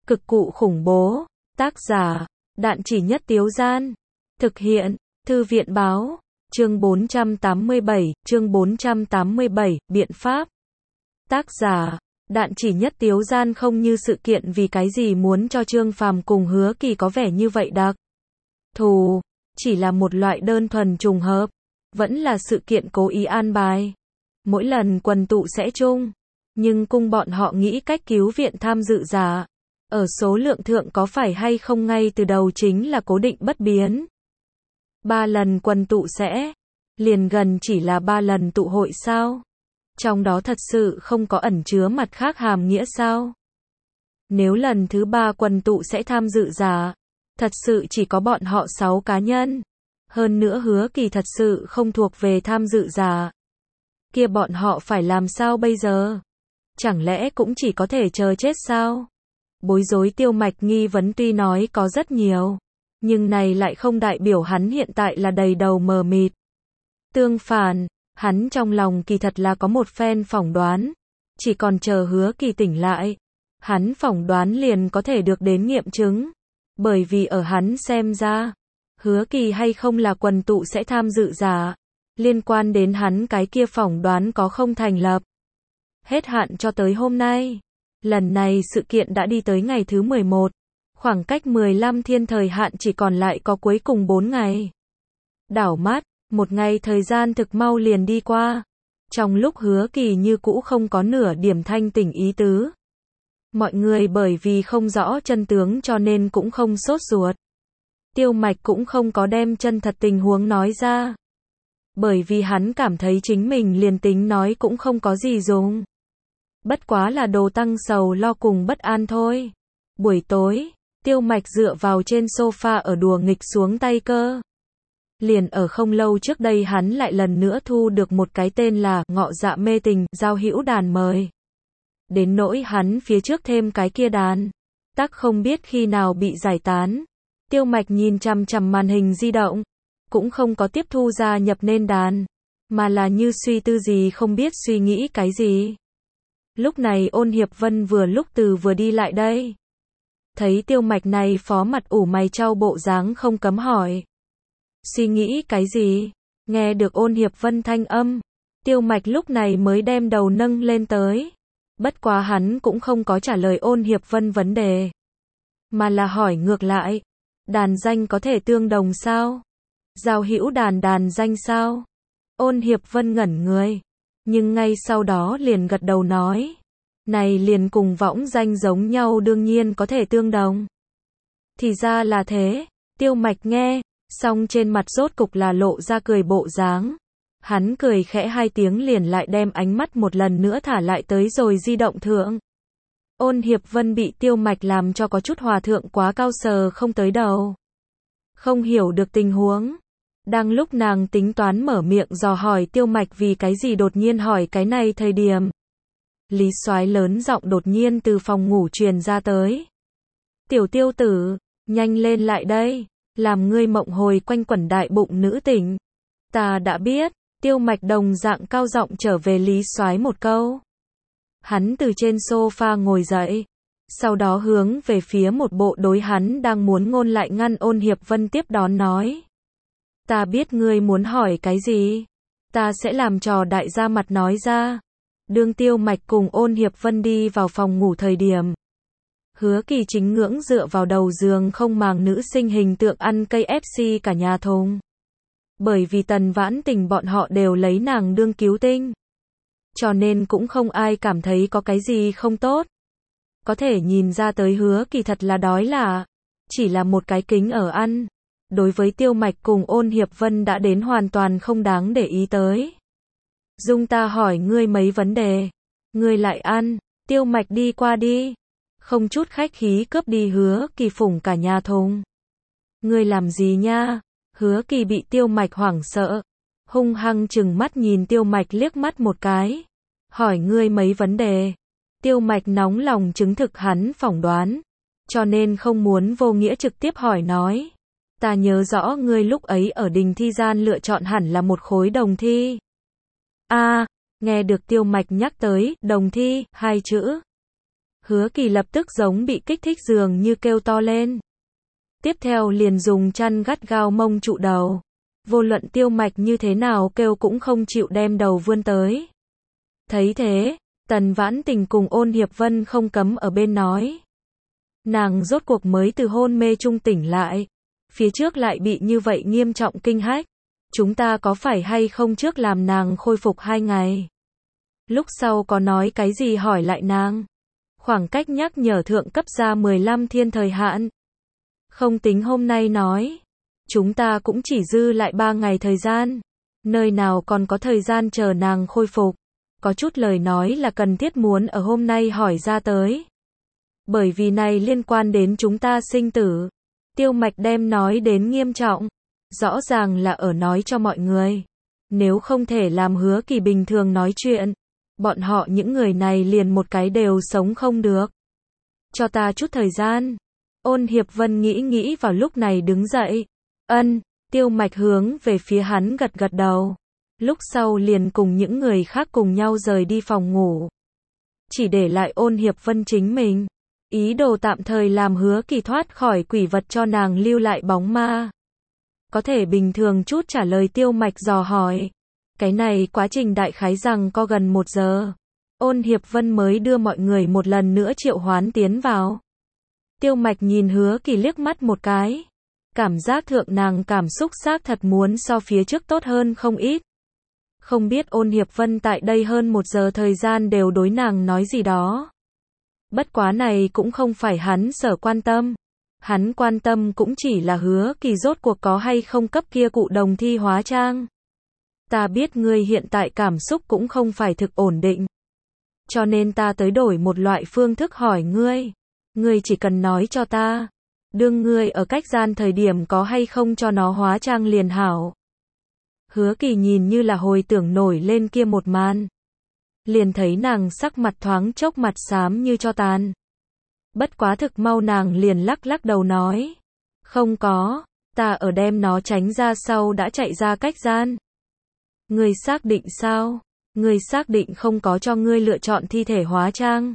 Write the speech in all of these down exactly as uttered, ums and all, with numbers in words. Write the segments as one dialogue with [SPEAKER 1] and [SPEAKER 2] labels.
[SPEAKER 1] Cực cụ khủng bố. Tác giả, Đạn Chỉ Nhất Tiếu Gian. Thực hiện, Thư viện Báo. Chương bốn trăm tám mươi bảy, chương bốn trăm tám mươi bảy, biện pháp. Tác giả, Đạn Chỉ Nhất Tiếu Gian. Không như sự kiện vì cái gì muốn cho Trương Phàm cùng Hứa Kỳ có vẻ như vậy đặc thù, chỉ là một loại đơn thuần trùng hợp, vẫn là sự kiện cố ý an bài. Mỗi lần quần tụ sẽ chung, nhưng cung bọn họ nghĩ cách cứu viện tham dự giả. Ở số lượng thượng có phải hay không ngay từ đầu chính là cố định bất biến. Ba lần quần tụ sẽ, liền gần chỉ là ba lần tụ hội sao? Trong đó thật sự không có ẩn chứa mặt khác hàm nghĩa sao? Nếu lần thứ ba quần tụ sẽ tham dự giả, thật sự chỉ có bọn họ sáu cá nhân. Hơn nữa Hứa Kỳ thật sự không thuộc về tham dự giả. Kia bọn họ phải làm sao bây giờ? Chẳng lẽ cũng chỉ có thể chờ chết sao? Bối rối Tiêu Mạch nghi vấn tuy nói có rất nhiều, nhưng này lại không đại biểu hắn hiện tại là đầy đầu mờ mịt. Tương phản, hắn trong lòng kỳ thật là có một phen phỏng đoán, chỉ còn chờ Hứa Kỳ tỉnh lại, hắn phỏng đoán liền có thể được đến nghiệm chứng. Bởi vì ở hắn xem ra, Hứa Kỳ hay không là quần tụ sẽ tham dự giả, liên quan đến hắn cái kia phỏng đoán có không thành lập. Hết hạn cho tới hôm nay. Lần này sự kiện đã đi tới ngày thứ mười một, khoảng cách mười lăm thiên thời hạn chỉ còn lại có cuối cùng bốn ngày. Đảo mắt, một ngày thời gian thực mau liền đi qua. Trong lúc Hứa Kỳ như cũ không có nửa điểm thanh tỉnh ý tứ. Mọi người bởi vì không rõ chân tướng cho nên cũng không sốt ruột. Tiêu Mạch cũng không có đem chân thật tình huống nói ra. Bởi vì hắn cảm thấy chính mình liền tính nói cũng không có gì dùng. Bất quá là đồ tăng sầu lo cùng bất an thôi. Buổi tối, Tiêu Mạch dựa vào trên sofa ở đùa nghịch xuống tay cơ. Liền ở không lâu trước đây hắn lại lần nữa thu được một cái tên là Ngọ Dạ Mê Tình giao hữu đàn mời. Đến nỗi hắn phía trước thêm cái kia đàn, tắc không biết khi nào bị giải tán. Tiêu Mạch nhìn chằm chằm màn hình di động, cũng không có tiếp thu gia nhập nên đàn, mà là như suy tư gì không biết suy nghĩ cái gì. Lúc này Ôn Hiệp Vân vừa lúc từ vừa đi lại đây. Thấy Tiêu Mạch này phó mặt ủ mày chau bộ dáng không cấm hỏi. Suy nghĩ cái gì? Nghe được Ôn Hiệp Vân thanh âm, Tiêu Mạch lúc này mới đem đầu nâng lên tới. Bất quá hắn cũng không có trả lời Ôn Hiệp Vân vấn đề, mà là hỏi ngược lại. Đàn danh có thể tương đồng sao? Giao hữu đàn đàn danh sao? Ôn Hiệp Vân ngẩn người, nhưng ngay sau đó liền gật đầu nói. Này liền cùng võng danh giống nhau đương nhiên có thể tương đồng. Thì ra là thế, Tiêu Mạch nghe, xong trên mặt rốt cục là lộ ra cười bộ dáng. Hắn cười khẽ hai tiếng liền lại đem ánh mắt một lần nữa thả lại tới rồi di động thượng. Ôn Hiệp Vân bị Tiêu Mạch làm cho có chút hòa thượng quá cao sờ không tới đầu. Không hiểu được tình huống. Đang lúc nàng tính toán mở miệng dò hỏi Tiêu Mạch vì cái gì đột nhiên hỏi cái này thời điểm. Lý Soái lớn giọng đột nhiên từ phòng ngủ truyền ra tới. Tiểu Tiêu tử, nhanh lên lại đây, làm ngươi mộng hồi quanh quẩn đại bụng nữ tỉnh. Ta đã biết, Tiêu Mạch đồng dạng cao giọng trở về Lý Soái một câu. Hắn từ trên sofa ngồi dậy, sau đó hướng về phía một bộ đối hắn đang muốn ngôn lại ngăn Ôn Hiệp Vân tiếp đón nói. Ta biết ngươi muốn hỏi cái gì, ta sẽ làm trò đại gia mặt nói ra. Đương Tiêu Mạch cùng Ôn Hiệp Vân đi vào phòng ngủ thời điểm, Hứa Kỳ chính ngưỡng dựa vào đầu giường không màng nữ sinh hình tượng ăn cây ép xê cả nhà thùng. Bởi vì Tần Vãn Tình bọn họ đều lấy nàng đương cứu tinh, cho nên cũng không ai cảm thấy có cái gì không tốt. Có thể nhìn ra tới Hứa Kỳ thật là đói là, chỉ là một cái kính ở ăn. Đối với Tiêu Mạch cùng Ôn Hiệp Vân đã đến hoàn toàn không đáng để ý tới. Dung ta hỏi ngươi mấy vấn đề, ngươi lại ăn. Tiêu Mạch đi qua đi, không chút khách khí cướp đi Hứa Kỳ phủng cả nhà thùng. Ngươi làm gì nha? Hứa Kỳ bị Tiêu Mạch hoảng sợ, hung hăng chừng mắt nhìn Tiêu Mạch liếc mắt một cái. Hỏi ngươi mấy vấn đề. Tiêu Mạch nóng lòng chứng thực hắn phỏng đoán, cho nên không muốn vô nghĩa trực tiếp hỏi nói. Ta nhớ rõ ngươi lúc ấy ở đình thi gian lựa chọn hẳn là một khối đồng thi. A, à, nghe được Tiêu Mạch nhắc tới đồng thi hai chữ, Hứa Kỳ lập tức giống bị kích thích dường như kêu to lên. Tiếp theo liền dùng chăn gắt gao mông trụ đầu. Vô luận Tiêu Mạch như thế nào kêu cũng không chịu đem đầu vươn tới. Thấy thế, Tần Vãn Tình cùng Ôn Hiệp Vân không cấm ở bên nói. Nàng rốt cuộc mới từ hôn mê trung tỉnh lại. Phía trước lại bị như vậy nghiêm trọng kinh hách. Chúng ta có phải hay không trước làm nàng khôi phục hai ngày? Lúc sau có nói cái gì hỏi lại nàng? Khoảng cách nhắc nhở thượng cấp ra mười lăm thiên thời hạn. Không tính hôm nay nói. Chúng ta cũng chỉ dư lại ba ngày thời gian. Nơi nào còn có thời gian chờ nàng khôi phục. Có chút lời nói là cần thiết muốn ở hôm nay hỏi ra tới. Bởi vì này liên quan đến chúng ta sinh tử. Tiêu Mạch đem nói đến nghiêm trọng. Rõ ràng là ở nói cho mọi người. Nếu không thể làm Hứa Kỳ bình thường nói chuyện. Bọn họ những người này liền một cái đều sống không được. Cho ta chút thời gian. Ôn Hiệp Vân nghĩ nghĩ vào lúc này đứng dậy. Ân, Tiêu Mạch hướng về phía hắn gật gật đầu. Lúc sau liền cùng những người khác cùng nhau rời đi phòng ngủ. Chỉ để lại Ôn Hiệp Vân chính mình. Ý đồ tạm thời làm Hứa Kỳ thoát khỏi quỷ vật cho nàng lưu lại bóng ma. Có thể bình thường chút trả lời Tiêu Mạch dò hỏi. Cái này quá trình đại khái rằng có gần một giờ. Ôn Hiệp Vân mới đưa mọi người một lần nữa triệu hoán tiến vào. Tiêu Mạch nhìn Hứa Kỳ liếc mắt một cái. Cảm giác thượng nàng cảm xúc xác thật muốn so phía trước tốt hơn không ít. Không biết Ôn Hiệp Vân tại đây hơn một giờ thời gian đều đối nàng nói gì đó. Bất quá này cũng không phải hắn sở quan tâm. Hắn quan tâm cũng chỉ là Hứa Kỳ rốt cuộc có hay không cấp kia cụ đồng thi hóa trang. Ta biết ngươi hiện tại cảm xúc cũng không phải thực ổn định. Cho nên ta tới đổi một loại phương thức hỏi ngươi. Ngươi chỉ cần nói cho ta. Đương ngươi ở cách gian thời điểm có hay không cho nó hóa trang liền hảo. Hứa Kỳ nhìn như là hồi tưởng nổi lên kia một màn. Liền thấy nàng sắc mặt thoáng chốc mặt xám như cho tàn. Bất quá thực mau nàng liền lắc lắc đầu nói. Không có, ta ở đem nó tránh ra sau đã chạy ra cách gian. Ngươi xác định sao? Ngươi xác định không có cho ngươi lựa chọn thi thể hóa trang?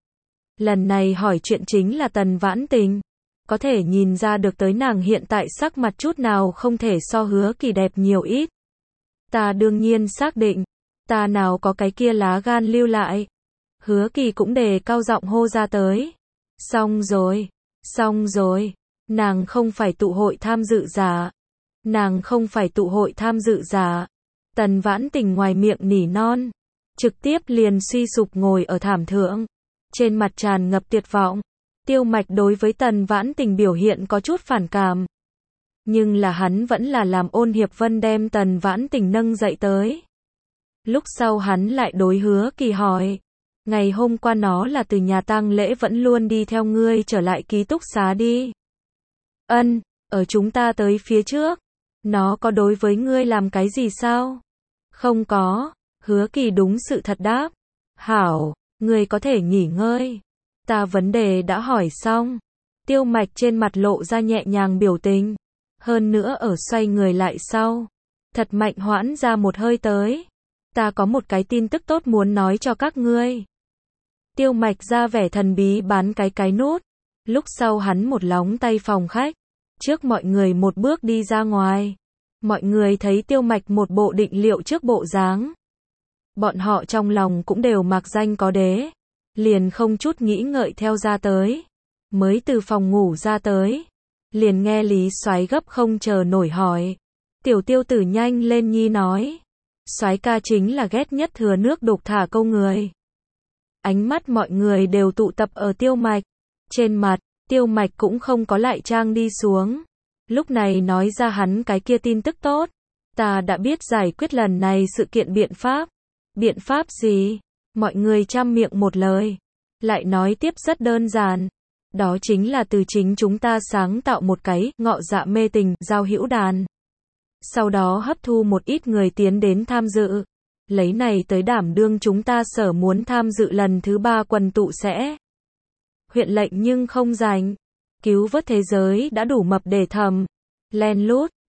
[SPEAKER 1] Lần này hỏi chuyện chính là Tần Vãn Tình. Có thể nhìn ra được tới nàng hiện tại sắc mặt chút nào không thể so Hứa Kỳ đẹp nhiều ít. Ta đương nhiên xác định. Ta nào có cái kia lá gan lưu lại. Hứa Kỳ cũng đề cao giọng hô ra tới. Xong rồi. Xong rồi. Nàng không phải tụ hội tham dự giả. Nàng không phải tụ hội tham dự giả. Tần Vãn Tình ngoài miệng nỉ non. Trực tiếp liền suy sụp ngồi ở thảm thượng. Trên mặt tràn ngập tuyệt vọng. Tiêu Mạch đối với Tần Vãn Tình biểu hiện có chút phản cảm. Nhưng là hắn vẫn là làm Ôn Hiệp Vân đem Tần Vãn Tình nâng dậy tới. Lúc sau hắn lại đối Hứa Kỳ hỏi. Ngày hôm qua nó là từ nhà tang lễ vẫn luôn đi theo ngươi trở lại ký túc xá đi. Ân, ở chúng ta tới phía trước. Nó có đối với ngươi làm cái gì sao? Không có. Hứa Kỳ đúng sự thật đáp. Hảo, ngươi có thể nghỉ ngơi. Ta vấn đề đã hỏi xong. Tiêu Mạch trên mặt lộ ra nhẹ nhàng biểu tình. Hơn nữa ở xoay người lại sau. Thật mạnh hoãn ra một hơi tới. Ta có một cái tin tức tốt muốn nói cho các ngươi. Tiêu Mạch ra vẻ thần bí bán cái cái nút. Lúc sau hắn một lóng tay phòng khách. Trước mọi người một bước đi ra ngoài. Mọi người thấy Tiêu Mạch một bộ định liệu trước bộ dáng. Bọn họ trong lòng cũng đều mặc danh có đế. Liền không chút nghĩ ngợi theo ra tới. Mới từ phòng ngủ ra tới. Liền nghe Lý Soái gấp không chờ nổi hỏi. Tiểu Tiêu tử nhanh lên nhi nói. Soái ca chính là ghét nhất thừa nước đục thả câu người. Ánh mắt mọi người đều tụ tập ở Tiêu Mạch. Trên mặt, Tiêu Mạch cũng không có lại trang đi xuống. Lúc này nói ra hắn cái kia tin tức tốt. Ta đã biết giải quyết lần này sự kiện biện pháp. Biện pháp gì? Mọi người trăm miệng một lời. Lại nói tiếp rất đơn giản. Đó chính là từ chính chúng ta sáng tạo một cái ngọ dạ mê tình giao hữu đàn. Sau đó hấp thu một ít người tiến đến tham dự. Lấy này tới đảm đương chúng ta sở muốn tham dự lần thứ ba quần tụ sẽ. Huyện lệnh nhưng không rảnh. Cứu vớt thế giới đã đủ mập để thầm. Len lút,